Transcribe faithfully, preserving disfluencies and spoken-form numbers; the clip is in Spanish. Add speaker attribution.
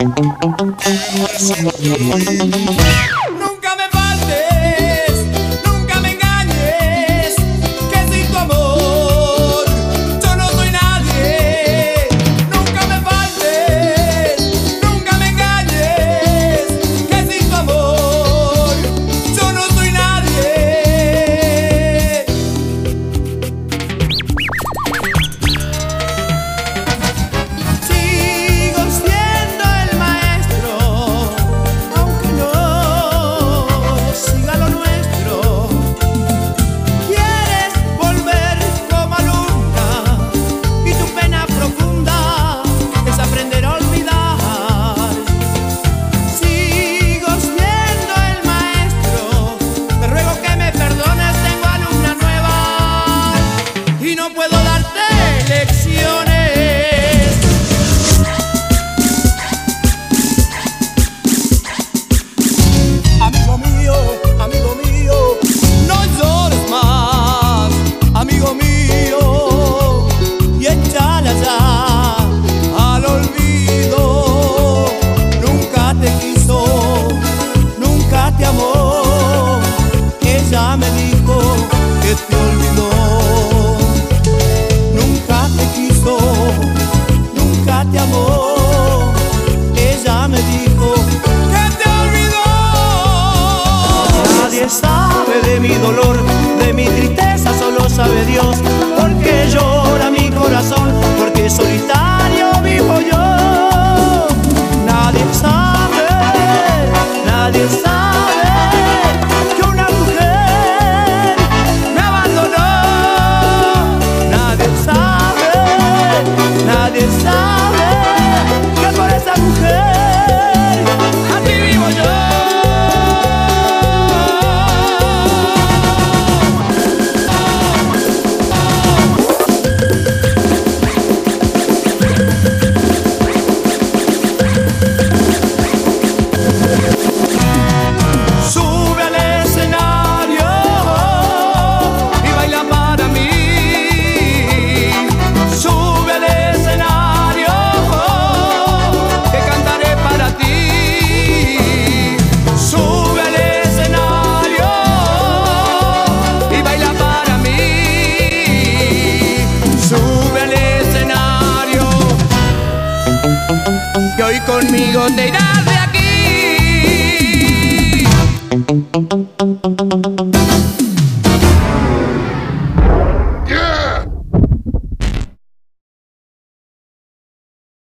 Speaker 1: Nunca me faltes, nunca me engañes, que sin tu amor yo no soy nadie. Nunca me faltes, nunca me engañes, que sin tu amor yo no soy nadie. Sigo siendo el maestro, aunque no siga lo nuestro. Quieres volver como alumna y tu pena profunda es aprender a olvidar. Sigo siendo el maestro, te ruego que me perdones, tengo alumna nueva y no puedo darte lecciones. Amigo mío, amigo mío, no llores más, amigo mío, y échala ya al olvido. Nunca te quiso, nunca te amó, ella me dijo que te olvidó. Nunca te quiso, nunca te amó, ella me dijo que te olvidó. Nadie sabe de mi dolor, de mi tristeza, solo sabe Dios. Porque llora mi corazón, porque solitario vivo yo. Nadie sabe, nadie sabe que una mujer me abandonó. Nadie sabe, nadie sabe que por esa mujer así vivo yo. Sube al escenario y baila para mí. Sube al escenario que cantaré para ti. Sube al escenario y baila para mí. Sube al escenario que hoy conmigo te irás de aquí.